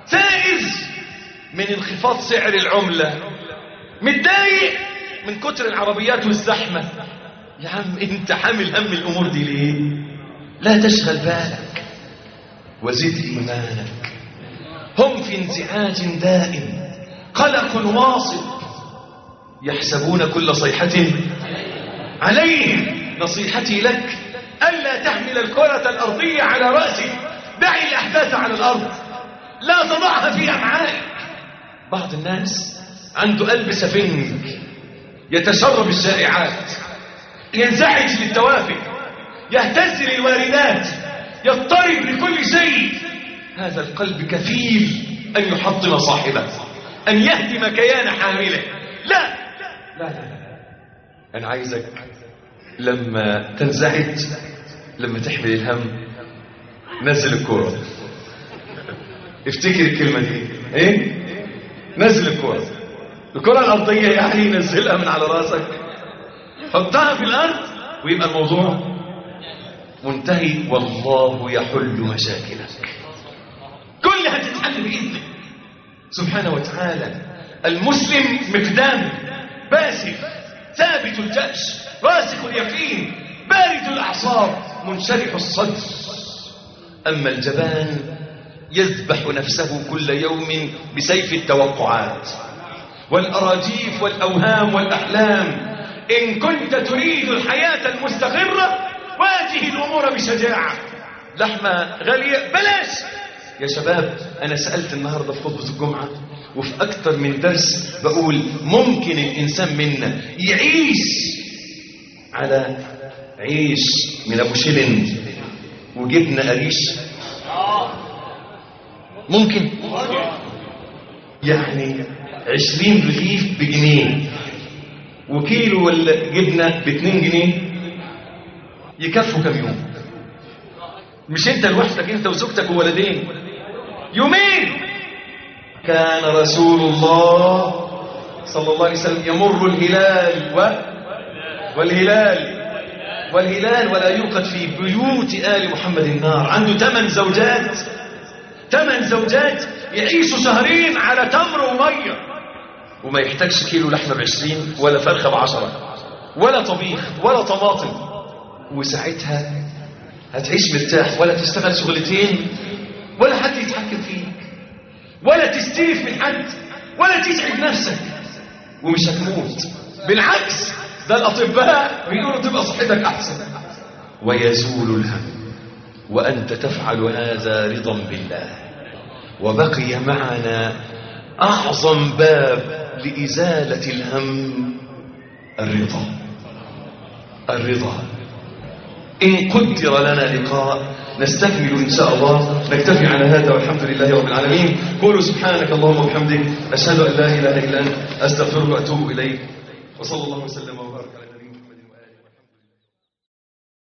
سائز من انخفاض سعر العملة، متضايق من كتر العربيات والزحمة. يا عم انت حامل هم الامور دي ليه؟ لا تشغل بالك وزد ايمانك. هم في انزعاج دائم، قلق واصب، يحسبون كل صيحة عليهم. نصيحتي لك ألا تحمل الكرة الأرضية على رأسك، دعي الأحداث على الأرض، لا تضعها في أمعائك. بعض الناس عنده قلب سفنج، يتشرب الشائعات، ينزعج للتوافق، يهتز للواردات، يضطرب لكل شيء. هذا القلب كفيل أن يحطم صاحبه، أن يهدم كيان حامله. لا لا لا لا، أنا عايزك لما تنزعج، لما تحمل الهم، نزل الكرة. افتكر الكلمة دي، ايه؟ نزل الكرة. الكرة الأرضية يعني نزلها من على راسك، حطها في الأرض ويبقى الموضوع منتهي. والله يحل مشاكلك كلها، تتحل بإذنه سبحانه وتعالى. المسلم مقدام باسل ثابت الجأش راسخ اليقين بارد الأعصاب منشرح الصدر. أما الجبان يذبح نفسه كل يوم بسيف التوقعات والأراجيف والأوهام والأحلام. إن كنت تريد الحياة المستقرة واجه الأمور بشجاعة. لحمة غالية بلاش يا شباب. أنا سألت النهاردة في خطبة الجمعة وفي أكتر من درس بقول ممكن الإنسان منا يعيش على عيش من أبو شلن وجبنة قريش؟ ممكن يعني 20 رغيف بجنيه وكيلو الجبنة ب2 جنيه يكفوا كم يوم؟ مش انت لوحدك، انت وزوجتك وولدين، يومين. كان رسول الله صلى الله عليه وسلم يمر الهلال والهلال ولا يوقد في بيوت آل محمد النار. عنده 8 زوجات، 8 زوجات يعيشوا شهرين على تمر ومية، وما يحتاجش كيلو لحمة ب20 ولا فرخة ب10 ولا طبيخ ولا طماطم. وساعتها هتعيش مرتاح، ولا تشتغل شغلتين، ولا حد يتحكم فيك، ولا تستلف من حد، ولا تتعب نفسك، ومش هتموت. بالعكس ده الأطباء بيقولوا تبقى صحتك أحسن. ويزول الهم وأنت تفعل هذا رضا بالله. وبقي معنا أعظم باب لإزالة الهم، الرضا. إن قدر لنا لقاء نستكمل إن شاء الله. نكتفي على هذا والحمد لله رب العالمين. قولوا سبحانك اللهم وبحمدك، أشهد أن لا إله إلا أنت، أستغفرك وأتوب إليك. وصلى الله وسلم وبارك عليك.